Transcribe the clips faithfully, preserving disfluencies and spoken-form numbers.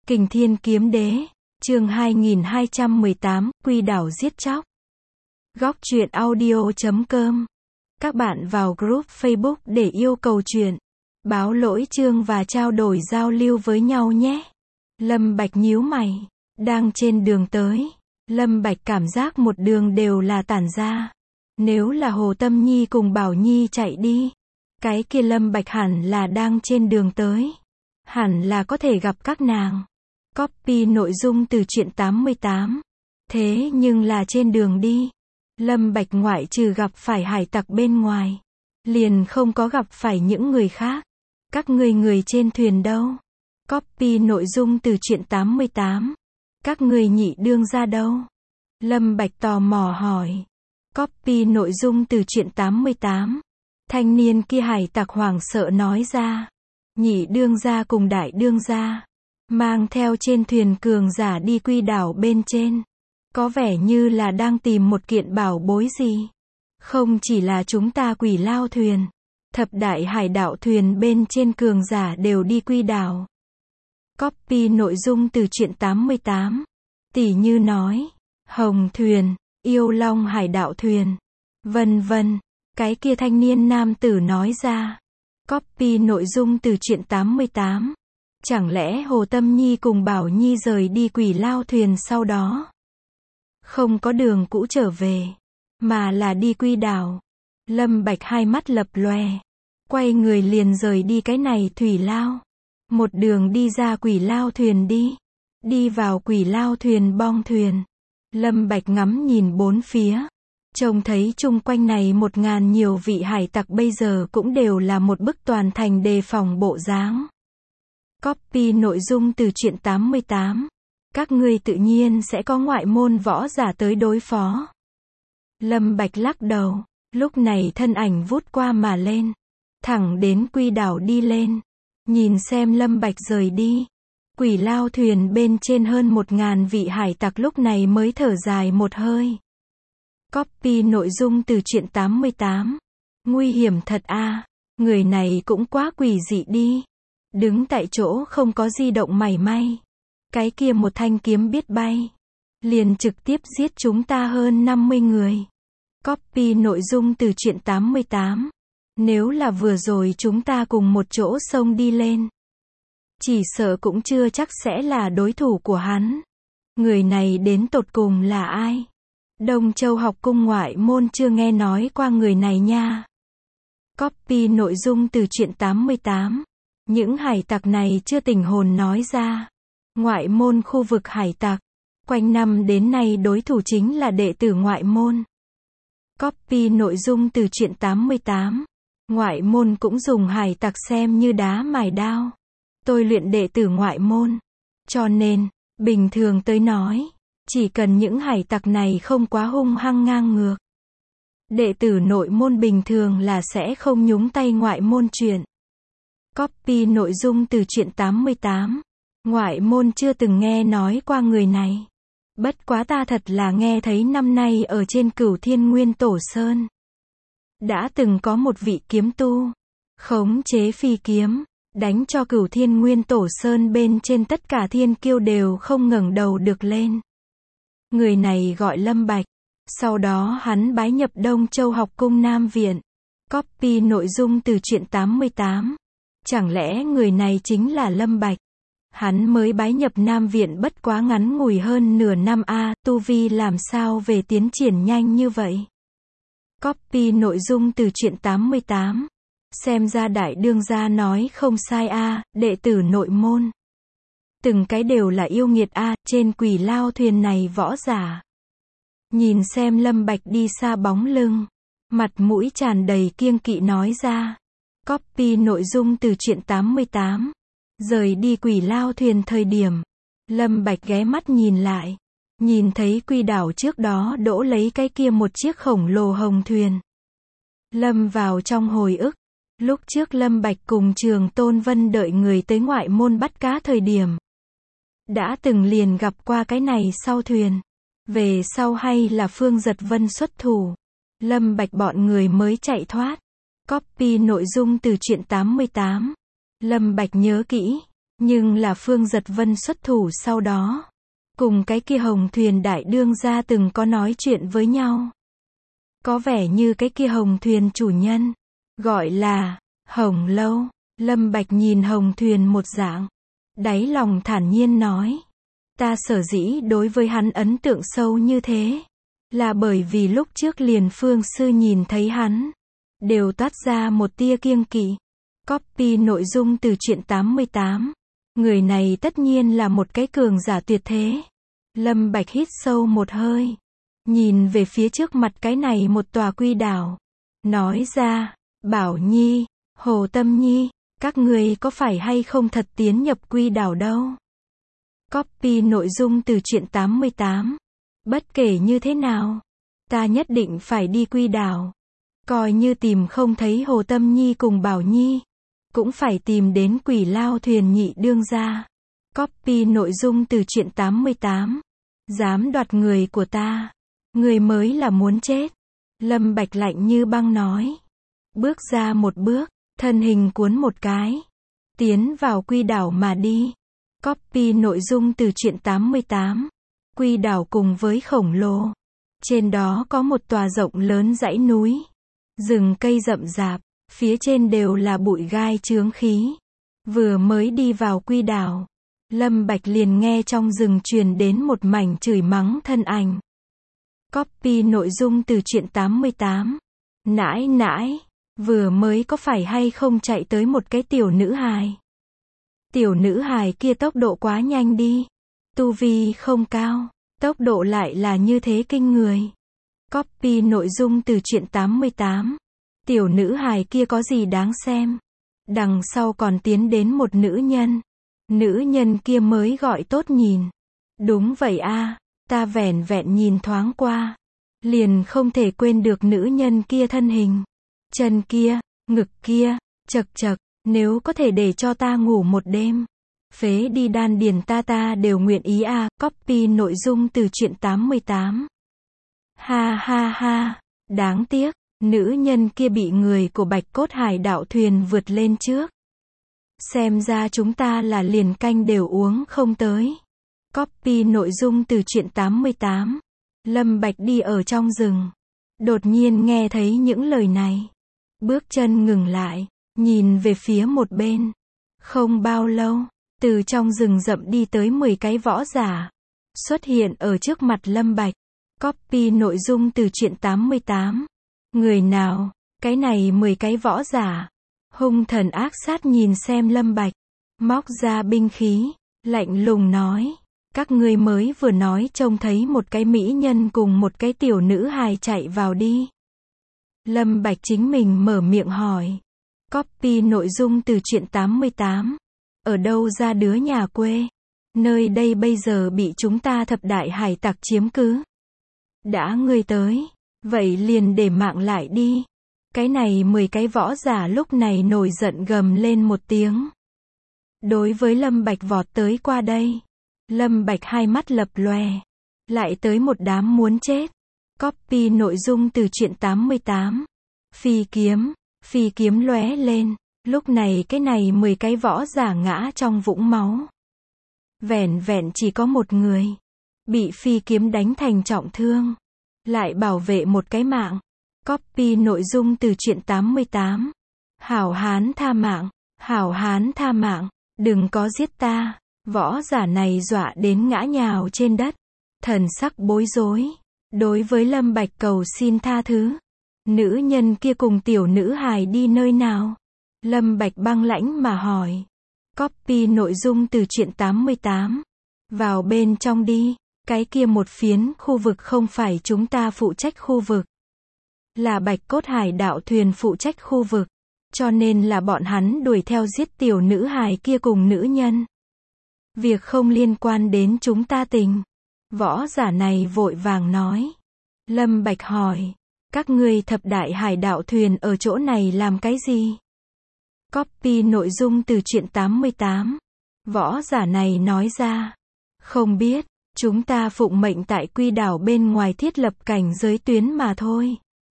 Kình Thiên Kiếm Đế, chương hai nghìn hai trăm mười tám, Quy Đảo Giết Chóc. Góc truyện audio chấm com. Các bạn vào group Facebook để yêu cầu truyện, báo lỗi chương và trao đổi giao lưu với nhau nhé. Lâm Bạch nhíu mày, đang trên đường tới. Lâm Bạch cảm giác một đường đều là tản ra. Nếu là Hồ Tâm Nhi cùng Bảo Nhi chạy đi, cái kia Lâm Bạch hẳn là đang trên đường tới. Hẳn là có thể gặp các nàng. Copy nội dung từ truyện tám mươi tám. Thế nhưng là trên đường đi, Lâm Bạch ngoại trừ gặp phải hải tặc bên ngoài, liền không có gặp phải những người khác. Các ngươi người trên thuyền đâu? Copy nội dung từ truyện tám mươi tám. Các ngươi nhị đương ra đâu? Lâm Bạch tò mò hỏi. Copy nội dung từ truyện tám mươi tám. Thanh niên kia hải tặc hoảng sợ nói ra. Nhị đương gia cùng đại đương gia mang theo trên thuyền cường giả đi Quy đảo bên trên. Có vẻ như là đang tìm một kiện bảo bối gì. Không chỉ là chúng ta Quỷ Lao thuyền, thập đại hải đảo thuyền bên trên cường giả đều đi Quy đảo. Copy nội dung từ truyện tám mươi tám. Tỷ như nói, Hồng thuyền, Yêu Long hải đảo thuyền, vân vân. Cái kia thanh niên nam tử nói ra. Copy nội dung từ truyện tám mươi tám. Chẳng lẽ Hồ Tâm Nhi cùng Bảo Nhi rời đi Quỷ Lao thuyền sau đó không có đường cũ trở về, mà là đi Quy đảo? Lâm Bạch hai mắt lập lòe, quay người liền rời đi cái này thủy lao. Một đường đi ra Quỷ Lao thuyền đi. Đi vào Quỷ Lao thuyền bong thuyền. Lâm Bạch ngắm nhìn bốn phía. Trông thấy chung quanh này một ngàn nhiều vị hải tặc bây giờ cũng đều là một bức toàn thành đề phòng bộ dáng. Copy nội dung từ truyện tám mươi tám. Các ngươi tự nhiên sẽ có ngoại môn võ giả tới đối phó. Lâm Bạch lắc đầu, lúc này thân ảnh vút qua mà lên, thẳng đến Quy đảo đi lên. Nhìn xem Lâm Bạch rời đi, Quỷ Lao thuyền bên trên hơn một ngàn vị hải tặc lúc này mới thở dài một hơi. Copy nội dung từ truyện tám mươi tám. Nguy hiểm thật a, à. Người này cũng quá quỷ dị đi. Đứng tại chỗ không có di động mảy may. Cái kia một thanh kiếm biết bay, liền trực tiếp giết chúng ta hơn năm mươi người. Copy nội dung từ truyện tám mươi tám. Nếu là vừa rồi chúng ta cùng một chỗ xông đi lên, chỉ sợ cũng chưa chắc sẽ là đối thủ của hắn. Người này đến tột cùng là ai? Đông Châu học cung ngoại môn chưa nghe nói qua người này nha. Copy nội dung từ truyện tám mươi tám. Những hải tặc này chưa tỉnh hồn nói ra. Ngoại môn khu vực hải tặc, quanh năm đến nay đối thủ chính là đệ tử ngoại môn. Copy nội dung từ truyện tám mươi tám. Ngoại môn cũng dùng hải tặc xem như đá mài đao, tôi luyện đệ tử ngoại môn. Cho nên, bình thường tới nói, chỉ cần những hải tặc này không quá hung hăng ngang ngược, đệ tử nội môn bình thường là sẽ không nhúng tay ngoại môn chuyện. Copy nội dung từ truyện tám mươi tám. Ngoại môn chưa từng nghe nói qua người này. Bất quá ta thật là nghe thấy năm nay ở trên Cửu Thiên Nguyên Tổ Sơn đã từng có một vị kiếm tu khống chế phi kiếm, đánh cho Cửu Thiên Nguyên Tổ Sơn bên trên tất cả thiên kiêu đều không ngẩng đầu được lên. Người này gọi Lâm Bạch. Sau đó hắn bái nhập Đông Châu học cung Nam Viện. Copy nội dung từ truyện tám mươi tám. Chẳng lẽ người này chính là Lâm Bạch? Hắn mới bái nhập Nam Viện bất quá ngắn ngủi hơn nửa năm a, à, tu vi làm sao về tiến triển nhanh như vậy? Copy nội dung từ truyện tám mươi tám. Xem ra đại đương gia nói không sai a, à, đệ tử nội môn từng cái đều là yêu nghiệt a, à, trên Quỷ Lao thuyền này võ giả. Nhìn xem Lâm Bạch đi xa bóng lưng, mặt mũi tràn đầy kiêng kỵ nói ra. Copy nội dung từ truyện tám mươi tám. Rời đi Quỷ Lao thuyền thời điểm, Lâm Bạch ghé mắt nhìn lại, nhìn thấy Quy đảo trước đó đỗ lấy cái kia một chiếc khổng lồ hồng thuyền. Lâm vào trong hồi ức, lúc trước Lâm Bạch cùng Trường Tôn Vân đợi người tới ngoại môn bắt cá thời điểm, đã từng liền gặp qua cái này sau thuyền. Về sau hay là Phương Giật Vân xuất thủ, Lâm Bạch bọn người mới chạy thoát. Copy nội dung từ truyện tám mươi tám. Lâm Bạch nhớ kỹ, Nhưng là Phương Giật Vân xuất thủ sau đó. Cùng cái kia Hồng Thuyền đại đương gia từng có nói chuyện với nhau. Có vẻ như cái kia Hồng Thuyền chủ nhân. Gọi là Hồng Lâu. Lâm Bạch nhìn Hồng Thuyền một dạng. Đáy lòng thản nhiên nói. Ta sở dĩ đối với hắn ấn tượng sâu như thế. Là bởi vì lúc trước liền Phương Sư nhìn thấy hắn. Đều toát ra một tia kiêng kỵ. Copy nội dung từ truyện tám mươi tám. Người này tất nhiên là một cái cường giả tuyệt thế. Lâm Bạch hít sâu một hơi. Nhìn về phía trước mặt cái này một tòa quy đảo. Nói ra, Bảo Nhi, Hồ Tâm Nhi, các người có phải hay không thật tiến nhập quy đảo đâu. Copy nội dung từ truyện tám mươi tám. Bất kể như thế nào, ta nhất định phải đi quy đảo. Coi như tìm không thấy Hồ Tâm Nhi cùng Bảo Nhi, cũng phải tìm đến Quỷ Lao Thuyền nhị đương gia. Copy nội dung từ truyện tám mươi tám. Dám đoạt người của ta, người mới là muốn chết. Lâm Bạch lạnh như băng nói. Bước ra một bước, thân hình cuốn một cái, tiến vào quy đảo mà đi. Copy nội dung từ truyện tám mươi tám. Quy đảo cùng với khổng lồ. Trên đó có một tòa rộng lớn dãy núi. Rừng cây rậm rạp, phía trên đều là bụi gai chướng khí. Vừa mới đi vào quy đảo, Lâm Bạch liền nghe trong rừng truyền đến một mảnh chửi mắng thân ảnh. Copy nội dung từ truyện tám mươi tám. Nãi nãi, vừa mới có phải hay không chạy tới một cái tiểu nữ hài. Tiểu nữ hài kia tốc độ quá nhanh đi. Tu vi không cao, tốc độ lại là như thế kinh người. Copy nội dung từ truyện tám mươi tám. Tiểu nữ hài kia có gì đáng xem. Đằng sau còn tiến đến một nữ nhân. Nữ nhân kia mới gọi tốt nhìn. Đúng vậy a, ta vẻn vẹn nhìn thoáng qua. Liền không thể quên được nữ nhân kia thân hình. Chân kia, ngực kia, chật chật, nếu có thể để cho ta ngủ một đêm. Phế đi đan điền ta ta đều nguyện ý a. À. Copy nội dung từ truyện tám mươi tám. Ha ha ha, đáng tiếc, nữ nhân kia bị người của Bạch Cốt Hải đạo thuyền vượt lên trước. Xem ra chúng ta là liền canh đều uống không tới. Copy nội dung từ truyện tám mươi tám. Lâm Bạch đi ở trong rừng. Đột nhiên nghe thấy những lời này. Bước chân ngừng lại, nhìn về phía một bên. Không bao lâu, từ trong rừng rậm đi tới mười cái võ giả. Xuất hiện ở trước mặt Lâm Bạch. Copy nội dung từ truyện tám mươi tám. Người nào? Cái này mười cái võ giả. Hung thần ác sát nhìn xem Lâm Bạch. Móc ra binh khí, lạnh lùng nói. Các ngươi mới vừa nói trông thấy một cái mỹ nhân cùng một cái tiểu nữ hài chạy vào đi. Lâm Bạch chính mình mở miệng hỏi. Copy nội dung từ truyện tám mươi tám. Ở đâu ra đứa nhà quê? Nơi đây bây giờ bị chúng ta thập đại hải tặc chiếm cứ. Đã ngươi tới, vậy liền để mạng lại đi. Cái này mười cái võ giả lúc này nổi giận gầm lên một tiếng. Đối với Lâm Bạch vọt tới qua đây. Lâm Bạch hai mắt lập lòe. Lại tới một đám muốn chết. Copy nội dung từ truyện tám mươi tám. Phi kiếm, phi kiếm lóe lên. Lúc này cái này mười cái võ giả ngã trong vũng máu. Vẻn vẹn chỉ có một người. Bị phi kiếm đánh thành trọng thương. Lại bảo vệ một cái mạng. Copy nội dung từ truyện tám mươi tám. Hảo hán tha mạng, hảo hán tha mạng, đừng có giết ta. Võ giả này dọa đến ngã nhào trên đất. Thần sắc bối rối. Đối với Lâm Bạch cầu xin tha thứ. Nữ nhân kia cùng tiểu nữ hài đi nơi nào? Lâm Bạch băng lãnh mà hỏi. Copy nội dung từ truyện tám mươi tám. Vào bên trong đi. Cái kia một phiến khu vực không phải chúng ta phụ trách khu vực. Là Bạch Cốt Hải đạo thuyền phụ trách khu vực. Cho nên là bọn hắn đuổi theo giết tiểu nữ hài kia cùng nữ nhân. Việc không liên quan đến chúng ta tình. Võ giả này vội vàng nói. Lâm Bạch hỏi. Các ngươi thập đại hải đạo thuyền ở chỗ này làm cái gì? Copy nội dung từ truyện tám mươi tám. Võ giả này nói ra. Không biết, chúng ta phụng mệnh tại quy đảo bên ngoài thiết lập cảnh giới tuyến mà thôi.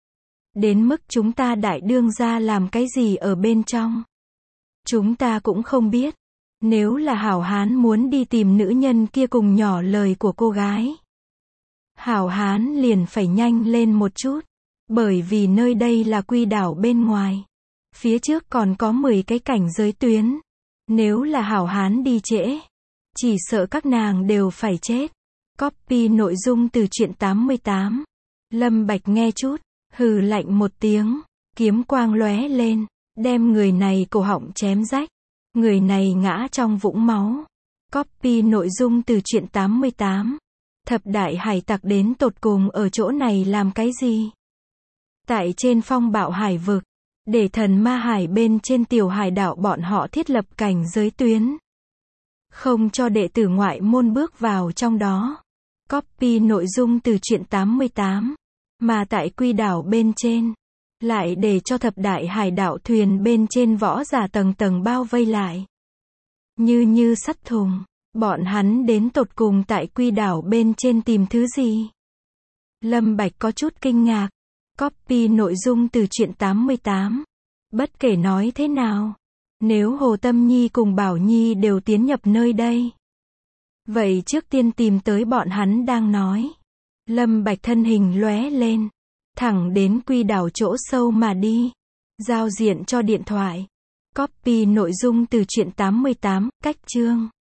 Đến mức chúng ta đại đương gia làm cái gì ở bên trong. Chúng ta cũng không biết. Nếu là Hảo Hán muốn đi tìm nữ nhân kia cùng nhỏ lời của cô gái, Hảo Hán liền phải nhanh lên một chút. Bởi vì nơi đây là Quy đảo bên ngoài. Phía trước còn có mười cái cảnh giới tuyến. Nếu là Hảo Hán đi trễ, chỉ sợ các nàng đều phải chết. Copy nội dung từ truyện tám mươi tám. Lâm Bạch nghe chút, hừ lạnh một tiếng, kiếm quang lóe lên, đem người này cổ họng chém rách. Người này ngã trong vũng máu. Copy nội dung từ truyện tám mươi tám. Thập đại hải tặc đến tột cùng ở chỗ này làm cái gì? Tại trên phong bạo hải vực, để thần ma hải bên trên tiểu hải đảo bọn họ thiết lập cảnh giới tuyến. Không cho đệ tử ngoại môn bước vào trong đó. Copy nội dung từ truyện tám mươi tám. Mà tại Quy đảo bên trên, lại để cho thập đại hải đảo thuyền bên trên võ giả tầng tầng bao vây lại. Như như sắt thùng, bọn hắn đến tột cùng tại Quy đảo bên trên tìm thứ gì? Lâm Bạch có chút kinh ngạc. Copy nội dung từ truyện tám mươi tám. Bất kể nói thế nào, nếu Hồ Tâm Nhi cùng Bảo Nhi đều tiến nhập nơi đây, vậy trước tiên tìm tới bọn hắn đang nói. Lâm Bạch thân hình lóe lên, thẳng đến Quy đảo chỗ sâu mà đi. Giao diện cho điện thoại. Copy nội dung từ truyện tám mươi tám, cách chương.